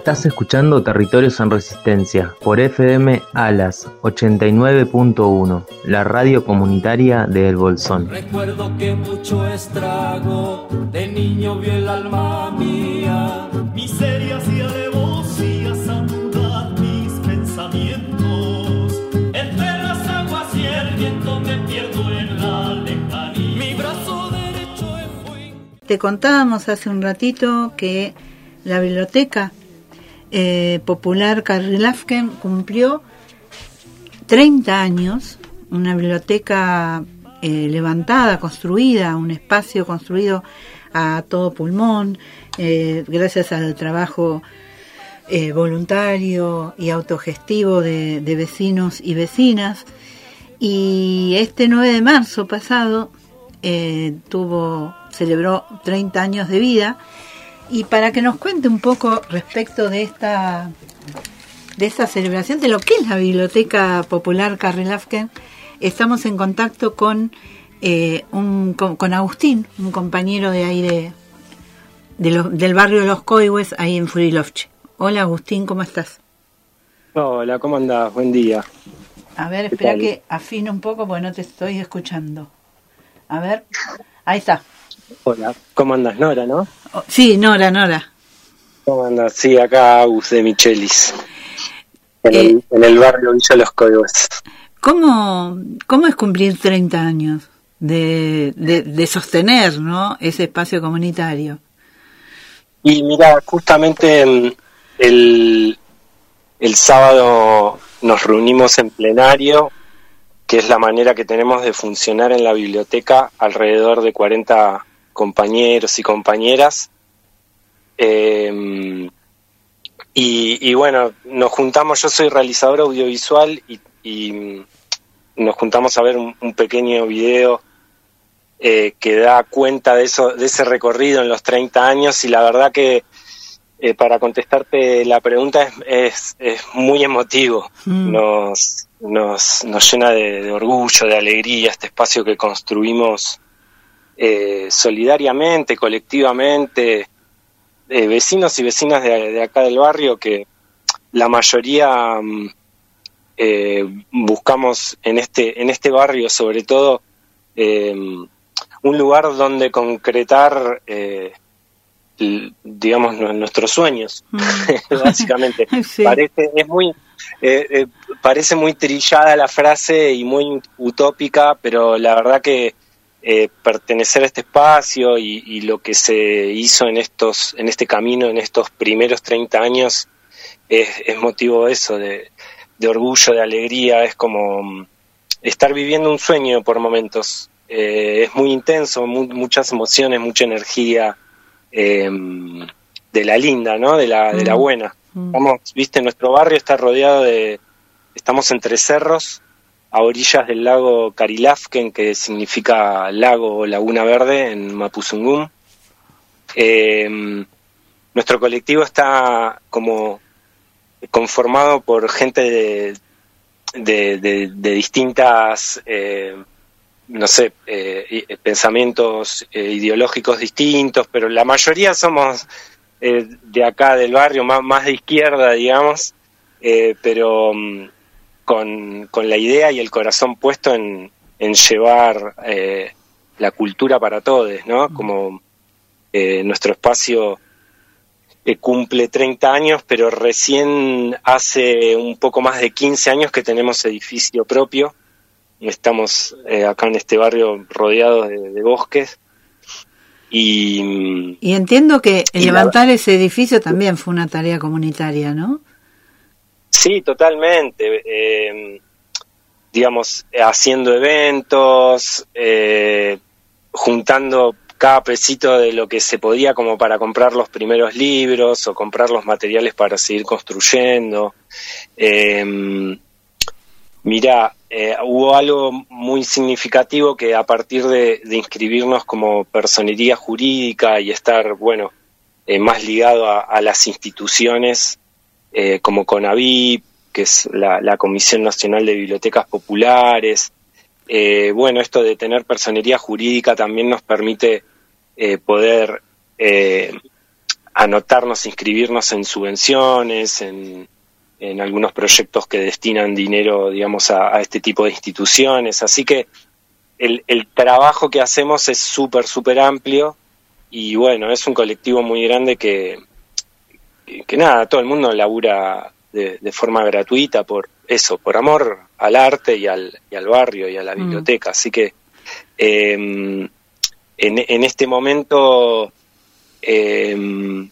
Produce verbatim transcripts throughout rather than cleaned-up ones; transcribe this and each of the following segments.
Estás escuchando Territorios en Resistencia por F M Alas ochenta y nueve punto uno, la radio comunitaria de El Bolsón. Recuerdo que mucho estrago de niño vio el alma mía, miserias y alevosías anudan mis pensamientos. Entre las aguas y el viento me pierdo en la lejanía. Mi brazo derecho es muy... Te contábamos hace un ratito que la biblioteca Eh, Popular Carrie Lafken cumplió treinta años, una biblioteca eh, levantada, construida, un espacio construido a todo pulmón, eh, gracias al trabajo eh, voluntario y autogestivo de, de vecinos y vecinas. Y este nueve de marzo pasado eh, tuvo, celebró treinta años de vida. Y para que nos cuente un poco respecto de esta de esta celebración, de lo que es la Biblioteca Popular Carrie Lafken, estamos en contacto con eh, un con, con Agustín, un compañero de ahí de, de lo, del barrio de Los Coihues, ahí en Furilovche. Hola Agustín, ¿cómo estás? Hola, ¿cómo andás? Buen día. A ver, espera que afine un poco porque no te estoy escuchando. A ver, ahí está. Hola, ¿cómo andas? Nora, ¿no? Oh, sí, Nora, Nora. ¿Cómo andas? Sí, acá Agus de Michelis, en, eh, el, en el barrio Villa Los Coihues. ¿Cómo, ¿Cómo es cumplir treinta años de, de, de sostener, ¿no?, ese espacio comunitario? Y mira, justamente el, el sábado nos reunimos en plenario, que es la manera que tenemos de funcionar en la biblioteca, alrededor de cuarenta compañeros y compañeras, eh, y, y bueno, nos juntamos, yo soy realizador audiovisual y, y nos juntamos a ver un, un pequeño video eh, que da cuenta de eso, de ese recorrido en los treinta años, y la verdad que eh, para contestarte la pregunta es, es, es muy emotivo. Mm. Nos, nos, nos llena de, de orgullo, de alegría este espacio que construimos Eh, solidariamente, colectivamente, eh, vecinos y vecinas de, de acá del barrio, que la mayoría eh, buscamos en este en este barrio, sobre todo, eh, un lugar donde concretar, eh, digamos, nuestros sueños, mm. básicamente. Sí. Parece, es muy, eh, eh, parece muy trillada la frase y muy utópica, pero la verdad que Eh, pertenecer a este espacio y, y lo que se hizo en estos en este camino, en estos primeros treinta años, es, es motivo de eso, de, de orgullo, de alegría. Es como estar viviendo un sueño por momentos. Eh, es muy intenso, mu- muchas emociones, mucha energía, eh, de la linda, ¿no? De la, de la buena. Mm. Estamos, viste, nuestro barrio está rodeado de, estamos entre cerros, a orillas del lago Carrie Lafken, que significa lago o laguna verde en Mapuzungún. Eh, nuestro colectivo está como conformado por gente de, de, de, de distintas, eh, no sé, eh, pensamientos eh, ideológicos distintos, pero la mayoría somos eh, de acá del barrio, más, más de izquierda, digamos, eh, pero... Con, con la idea y el corazón puesto en, en llevar eh, la cultura para todos, ¿no? Como eh, nuestro espacio eh, cumple treinta años, pero recién hace un poco más de quince años que tenemos edificio propio. Estamos eh, acá en este barrio rodeados de, de bosques. Y, y entiendo que el levantar la... ese edificio también fue una tarea comunitaria, ¿no? Sí, totalmente. Eh, digamos, haciendo eventos, eh, juntando cada pesito de lo que se podía como para comprar los primeros libros o comprar los materiales para seguir construyendo. Eh, Mirá, eh, hubo algo muy significativo que a partir de, de inscribirnos como personería jurídica y estar, bueno, eh, más ligado a, a las instituciones eh, como CONAVIP, que es la, la Comisión Nacional de Bibliotecas Populares. Eh, bueno, esto de tener personería jurídica también nos permite eh, poder eh, anotarnos, inscribirnos en subvenciones, en, en algunos proyectos que destinan dinero, digamos, a, a este tipo de instituciones. Así que el, el trabajo que hacemos es súper, súper amplio y bueno, es un colectivo muy grande que, que, que nada, todo el mundo labura de, de forma gratuita por eso, por amor al arte y al, y al barrio y a la biblioteca. Mm. Así que eh, en, en este momento... Eh,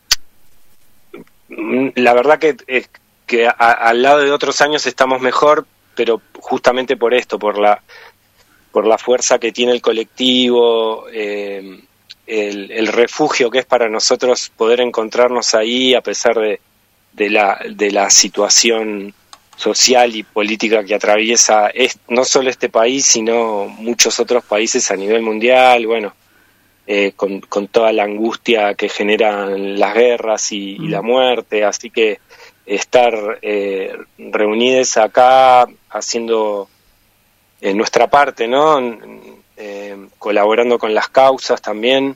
la verdad que, eh, que a, al lado de otros años estamos mejor, pero justamente por esto, por la por la fuerza que tiene el colectivo, eh, el, el refugio que es para nosotros poder encontrarnos ahí a pesar de, de la de la situación social y política que atraviesa es, no solo este país, sino muchos otros países a nivel mundial. Bueno, Eh, con, con toda la angustia que generan las guerras y, y la muerte, así que estar eh, reunidos acá haciendo eh, nuestra parte, ¿no? Eh, colaborando con las causas también,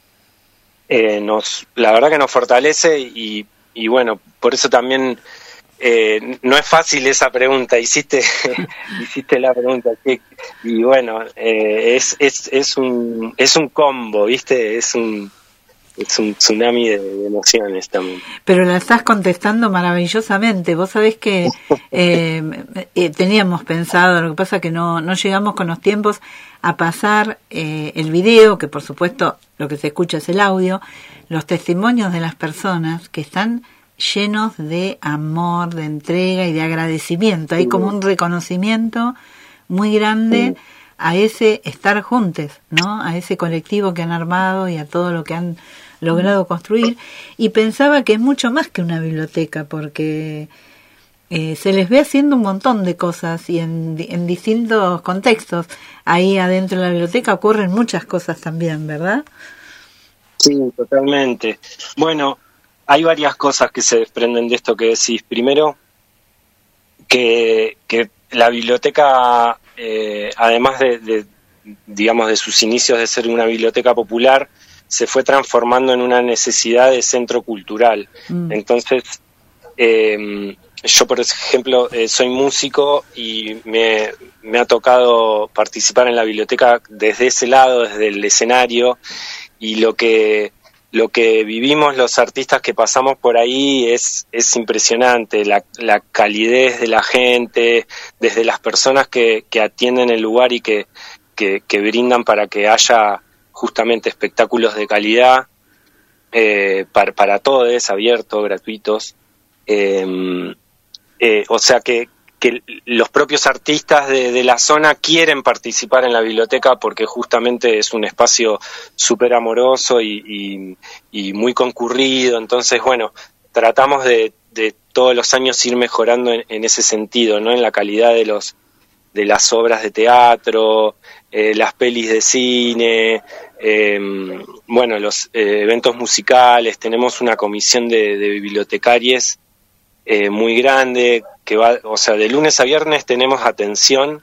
eh, nos, la verdad que nos fortalece y, y bueno, por eso también Eh, no es fácil esa pregunta, hiciste hiciste la pregunta que, y bueno, eh, es es es un es un combo, ¿viste? Es un es un tsunami de, de emociones también. Pero la estás contestando maravillosamente. Vos sabés que eh, eh, teníamos pensado, lo que pasa que no no llegamos con los tiempos a pasar eh, el video, que por supuesto lo que se escucha es el audio, los testimonios de las personas que están llenos de amor, de entrega y de agradecimiento. Hay como un reconocimiento muy grande a ese estar juntos, ¿no? A ese colectivo que han armado y a todo lo que han logrado construir. Y pensaba que es mucho más que una biblioteca, porque eh, se les ve haciendo un montón de cosas y en, en distintos contextos. Ahí adentro de la biblioteca ocurren muchas cosas también, ¿verdad? Sí, totalmente. Bueno, hay varias cosas que se desprenden de esto que decís. Primero, que, que la biblioteca, eh, además de, de, digamos, de sus inicios de ser una biblioteca popular, se fue transformando en una necesidad de centro cultural. Mm. Entonces, eh, yo, por ejemplo, eh, soy músico y me, me ha tocado participar en la biblioteca desde ese lado, desde el escenario, y lo que... Lo que vivimos los artistas que pasamos por ahí es, es impresionante, la, la calidez de la gente, desde las personas que, que atienden el lugar y que, que, que brindan para que haya justamente espectáculos de calidad, eh, para, para todos, abiertos, gratuitos. Eh, eh, o sea que, que los propios artistas de, de la zona quieren participar en la biblioteca porque justamente es un espacio súper amoroso y, y, y muy concurrido. Entonces, bueno, tratamos de, de todos los años ir mejorando en, en ese sentido, ¿no? En la calidad de los de las obras de teatro, eh, las pelis de cine, eh, bueno, los eh, eventos musicales. Tenemos una comisión de, de bibliotecarios eh, muy grande, que va, o sea, de lunes a viernes tenemos atención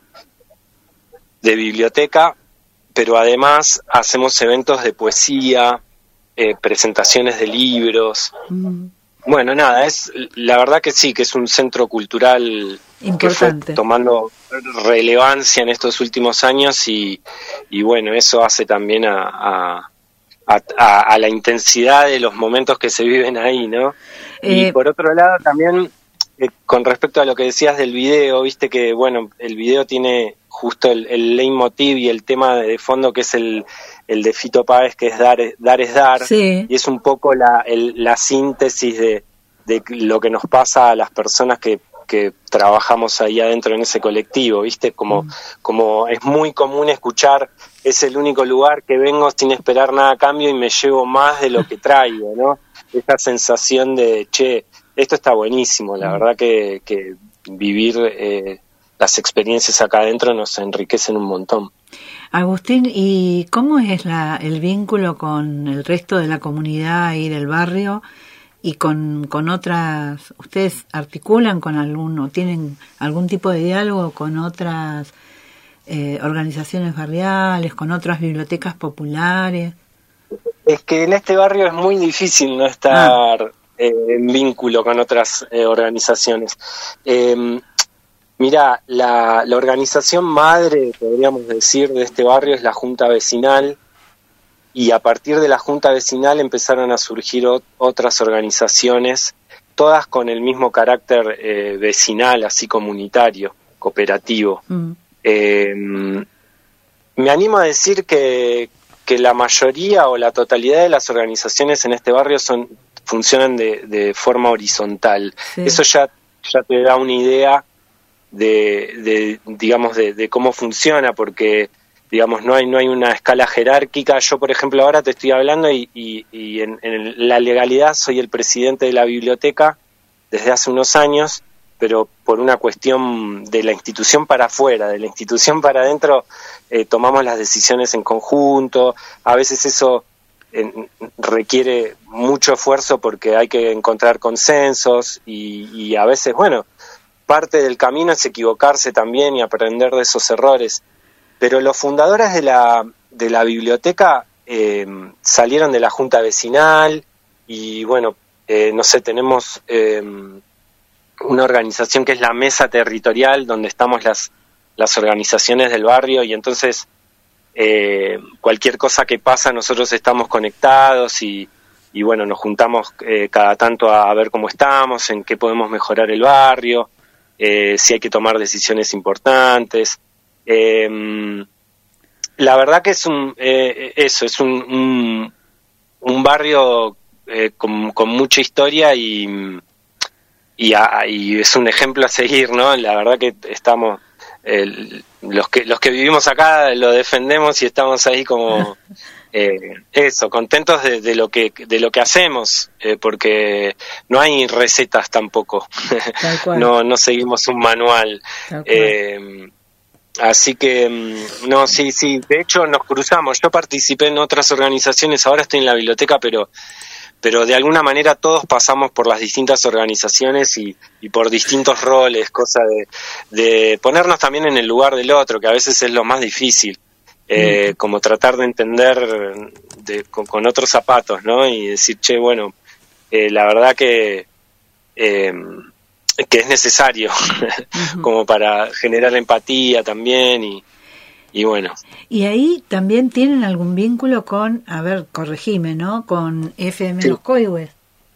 de biblioteca, pero además hacemos eventos de poesía, eh, presentaciones de libros. Mm. Bueno, nada, es la verdad que sí, que es un centro cultural importante, que fue tomando relevancia en estos últimos años y, y bueno, eso hace también a, a, a, a la intensidad de los momentos que se viven ahí, ¿no? Eh, y por otro lado también, eh, con respecto a lo que decías del video, viste que, bueno, el video tiene justo el, el leitmotiv y el tema de fondo que es el, el de Fito Páez, que es dar, dar es dar, sí. Y es un poco la, el, la síntesis de, de lo que nos pasa a las personas que, que trabajamos ahí adentro en ese colectivo, viste, como, mm. como es muy común escuchar, es el único lugar que vengo sin esperar nada a cambio y me llevo más de lo que traigo, ¿no? Esa sensación de, che, esto está buenísimo, la verdad que, que vivir eh, las experiencias acá adentro nos enriquecen un montón. Agustín, ¿y cómo es la, el vínculo con el resto de la comunidad ahí del barrio y con, con otras? ¿Ustedes articulan con alguno, tienen algún tipo de diálogo con otras eh, organizaciones barriales, con otras bibliotecas populares? Es que en este barrio es muy difícil no estar ah. eh, en vínculo con otras eh, organizaciones. Eh, mira, la, la organización madre, podríamos decir, de este barrio es la Junta Vecinal, y a partir de la Junta Vecinal empezaron a surgir o, otras organizaciones, todas con el mismo carácter eh, vecinal, así comunitario, cooperativo. Mm. Eh, me animo a decir que que la mayoría o la totalidad de las organizaciones en este barrio son funcionan de, de forma horizontal. Sí. Eso ya ya te da una idea de, de digamos de, de cómo funciona, porque digamos no hay no hay una escala jerárquica. Yo, por ejemplo, ahora te estoy hablando y, y, y en, en la legalidad soy el presidente de la biblioteca desde hace unos años, pero por una cuestión de la institución para afuera, de la institución para adentro, eh, tomamos las decisiones en conjunto. A veces eso eh, requiere mucho esfuerzo porque hay que encontrar consensos y, y a veces, bueno, parte del camino es equivocarse también y aprender de esos errores. Pero los fundadores de la, de la biblioteca eh, salieron de la Junta Vecinal y, bueno, eh, no sé, tenemos... Eh, una organización que es la mesa territorial, donde estamos las las organizaciones del barrio, y entonces eh, cualquier cosa que pasa nosotros estamos conectados y, y bueno, nos juntamos eh, cada tanto a, a ver cómo estamos, en qué podemos mejorar el barrio, eh, si hay que tomar decisiones importantes. Eh, la verdad que es un eh, eso, es un, un, un barrio eh, con, con mucha historia y Y, a, y es un ejemplo a seguir, ¿no? La verdad que estamos, eh, los que los que vivimos acá lo defendemos y estamos ahí como eh, eso, contentos de, de lo que de lo que hacemos, eh, porque no hay recetas tampoco, no no seguimos un manual, eh, así que no, sí sí, de hecho nos cruzamos. Yo participé en otras organizaciones, ahora estoy en la biblioteca, pero pero de alguna manera todos pasamos por las distintas organizaciones y, y por distintos roles, cosa de, de ponernos también en el lugar del otro, que a veces es lo más difícil, eh, mm. como tratar de entender de, con, con otros zapatos, ¿no? Y decir, che, bueno, eh, la verdad que, eh, que es necesario, uh-huh. como para generar empatía también y Y bueno. Y ahí también tienen algún vínculo con, a ver, corregime, ¿no? Con F M sí. Los Coihues.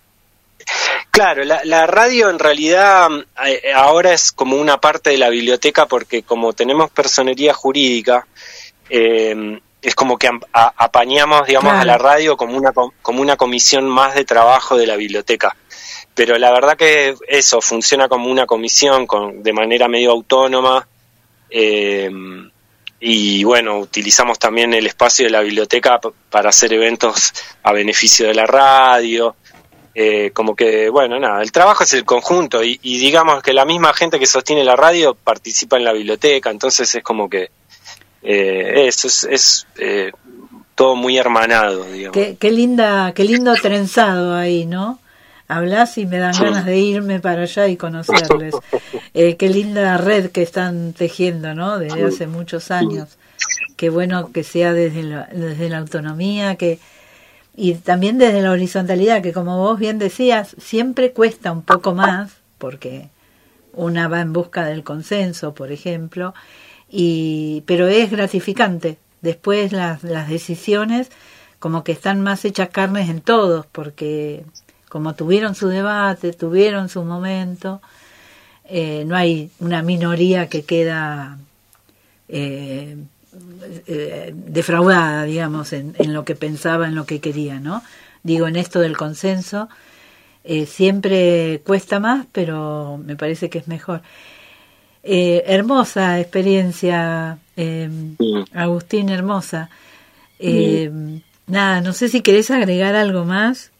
Claro, la, la radio en realidad eh, ahora es como una parte de la biblioteca, porque como tenemos personería jurídica, eh, es como que a, apañamos, digamos, claro. a la radio como una, como una comisión más de trabajo de la biblioteca. Pero la verdad que eso, funciona como una comisión con, de manera medio autónoma, eh, y bueno, utilizamos también el espacio de la biblioteca p- para hacer eventos a beneficio de la radio, eh, como que, bueno, nada, el trabajo es el conjunto y, y digamos que la misma gente que sostiene la radio participa en la biblioteca, entonces es como que eh, eso es, es eh, todo muy hermanado, digamos. Qué, qué linda, qué lindo trenzado ahí, ¿no? Hablas y me dan sí. ganas de irme para allá y conocerles. Eh, qué linda red que están tejiendo, ¿no? Desde hace muchos años. Qué bueno que sea desde la, desde la autonomía, que y también desde la horizontalidad, que como vos bien decías, siempre cuesta un poco más, porque una va en busca del consenso, por ejemplo, y pero es gratificante. Después las, las decisiones como que están más hechas carnes en todos, porque como tuvieron su debate, tuvieron su momento, eh, no hay una minoría que queda eh, eh, defraudada, digamos, en, en lo que pensaba, en lo que quería, ¿no? Digo, en esto del consenso, eh, siempre cuesta más, pero me parece que es mejor. Eh, hermosa experiencia, eh, sí. Agustín, hermosa. Eh, sí. Nada, no sé si querés agregar algo más.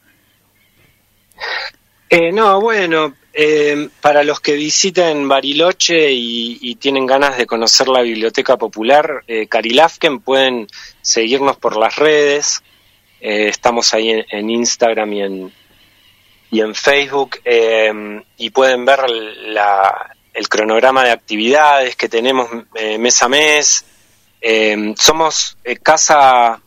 Eh, no, bueno, eh, para los que visiten Bariloche y, y tienen ganas de conocer la Biblioteca Popular, eh, Carilafken, pueden seguirnos por las redes. Eh, estamos ahí en, en Instagram y en, y en Facebook, eh, y pueden ver la, el cronograma de actividades que tenemos eh, mes a mes. Eh, somos eh, casa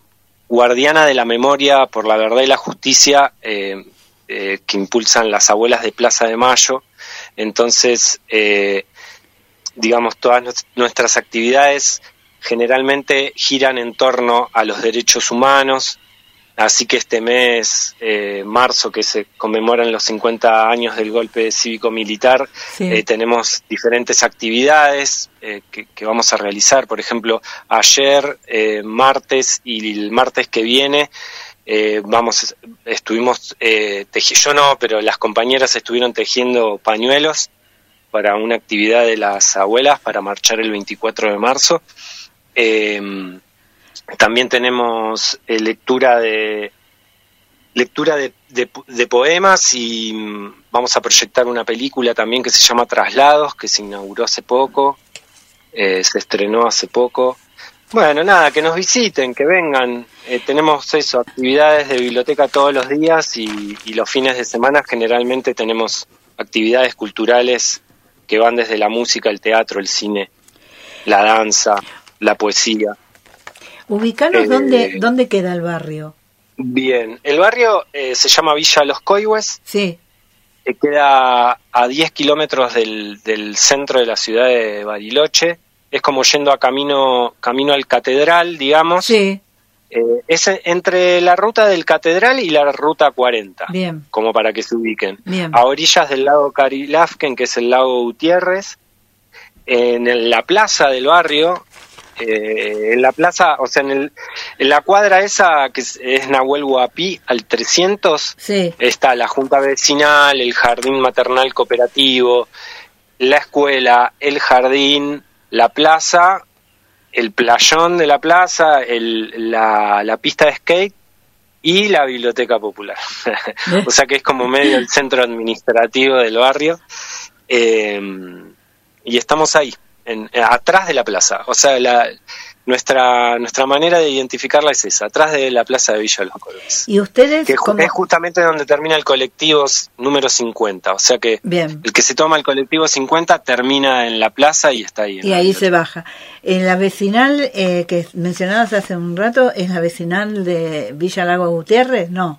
guardiana de la memoria por la verdad y la justicia eh, eh, que impulsan las abuelas de Plaza de Mayo. Entonces, eh, digamos, todas nuestras actividades generalmente giran en torno a los derechos humanos, así que este mes, eh, marzo, que se conmemoran los cincuenta años del golpe cívico-militar, sí. eh, tenemos diferentes actividades eh, que, que vamos a realizar. Por ejemplo, ayer, eh, martes y el martes que viene, eh, vamos, estuvimos, eh, teji- yo no, pero las compañeras estuvieron tejiendo pañuelos para una actividad de las abuelas para marchar el veinticuatro de marzo. Eh, también tenemos eh, lectura de lectura de, de, de poemas y mm, vamos a proyectar una película también que se llama Traslados, que se inauguró hace poco, eh, se estrenó hace poco. Bueno, nada, que nos visiten, que vengan. Eh, tenemos eso, actividades de biblioteca todos los días y, y los fines de semana generalmente tenemos actividades culturales que van desde la música, el teatro, el cine, la danza, la poesía. Ubicanos, Eh, ¿dónde, ¿dónde queda el barrio? Bien, el barrio eh, se llama Villa Los Coihues, Sí, que queda a diez kilómetros del, del centro de la ciudad de Bariloche. Es como yendo a camino, camino al Catedral, digamos. sí, Eh, es entre la ruta del Catedral y la ruta cuarenta, bien, como para que se ubiquen. bien. A orillas del lago Carilafquen, que es el lago Gutiérrez, en el- la plaza del barrio, eh, en la plaza, o sea, en, el, en la cuadra esa que es, es Nahuel Huapi, al trescientos, Sí, está la junta vecinal, el jardín maternal cooperativo, la escuela, el jardín, la plaza, el playón de la plaza, el, la, la pista de skate y la biblioteca popular. ¿Eh? O sea que es como medio el centro administrativo del barrio. Eh, y estamos ahí, en, atrás de la plaza. O sea, la, nuestra nuestra manera de identificarla es esa, atrás de la plaza de Villa Los Coihues. y ustedes Que ju- como... es justamente donde termina el colectivo s- número cincuenta. O sea que Bien, el que se toma el colectivo cincuenta termina en la plaza y está ahí. en y la ahí biblioteca. se baja. En la vecinal eh, que mencionabas hace un rato, ¿es la vecinal de Villa Lago Gutiérrez? No,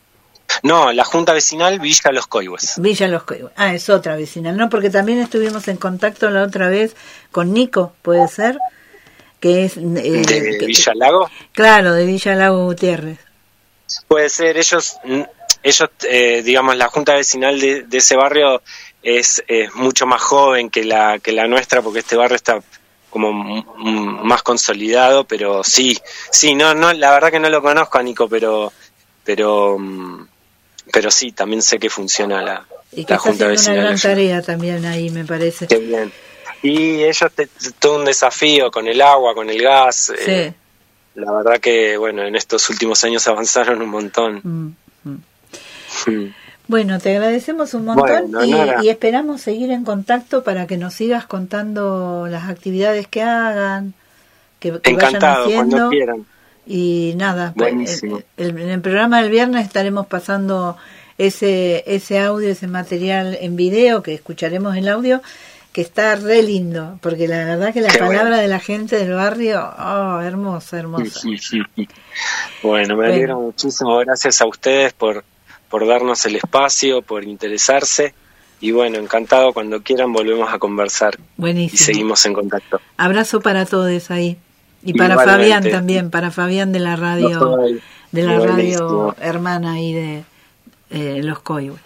No, la Junta Vecinal Villa Los Coihues. Villa Los Coihues. Ah, es otra vecinal, ¿no? Porque también estuvimos en contacto la otra vez con Nico, ¿puede ser? Que es... eh, ¿De que- Villa Lago? Claro, de Villa Lago Gutiérrez. Puede ser, ellos, mm, ellos eh, digamos, la Junta Vecinal de, de ese barrio es, es mucho más joven que la, que la nuestra, porque este barrio está como m- m- más consolidado, pero sí, sí, no, no, la verdad que no lo conozco a Nico, pero, pero, mm, pero sí, también sé que funciona la, Y que la está Junta haciendo una Vecinal. gran allá. tarea también ahí, me parece. Qué bien. Y ellos, te, todo un desafío con el agua, con el gas. Sí. eh, la verdad que, bueno, en estos últimos años avanzaron un montón. Mm, mm. Mm. Bueno, te agradecemos un montón Bueno, y, nada. y esperamos seguir en contacto para que nos sigas contando las actividades que hagan, que, que vayan Encantado, haciendo. cuando quieran. Y nada, Buenísimo. el- el- en el programa del viernes estaremos pasando ese ese audio, ese material en video, que escucharemos el audio, que está re lindo, porque la verdad que la Qué palabra bueno. de la gente del barrio, oh, hermosa, hermosa. Bueno, me Bueno. alegro muchísimo. Gracias a ustedes por, por darnos el espacio, por interesarse. Y bueno, encantado, cuando quieran volvemos a conversar y Buenísimo. seguimos en contacto. Abrazo para todos ahí. Y para Igualmente. Fabián también, para Fabián de la radio, No soy- de la radio Buenísimo. hermana ahí de eh, Los Coihues.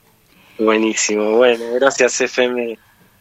Buenísimo. Bueno, gracias F M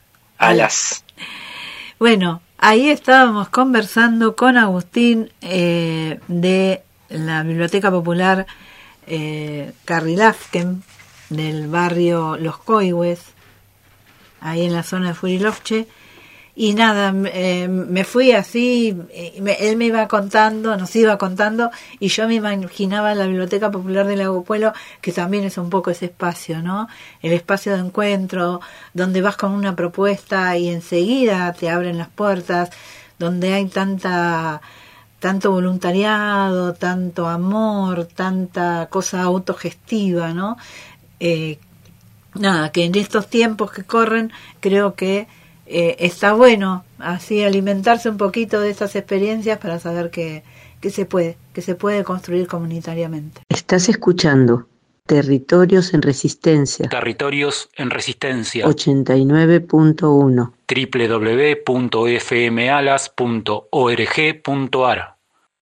Alas. Bueno, ahí estábamos conversando con Agustín eh, de la Biblioteca Popular eh, Carrilafquen, del barrio Los Coihues, ahí en la zona de Furilovche. Y nada, eh, me fui así, eh, me- él me iba contando, nos iba contando, y yo me imaginaba la Biblioteca Popular de Lago Puelo, que también es un poco ese espacio, ¿no? El espacio de encuentro, donde vas con una propuesta y enseguida te abren las puertas, donde hay tanta tanto voluntariado, tanto amor, tanta cosa autogestiva, ¿no? Eh, nada, que en estos tiempos que corren, creo que eh, está bueno así alimentarse un poquito de esas experiencias para saber que, que se puede, que se puede construir comunitariamente. Estás escuchando Territorios en Resistencia. Territorios en Resistencia. ochenta y nueve punto uno. doble u doble u doble u punto f m alas punto org punto a r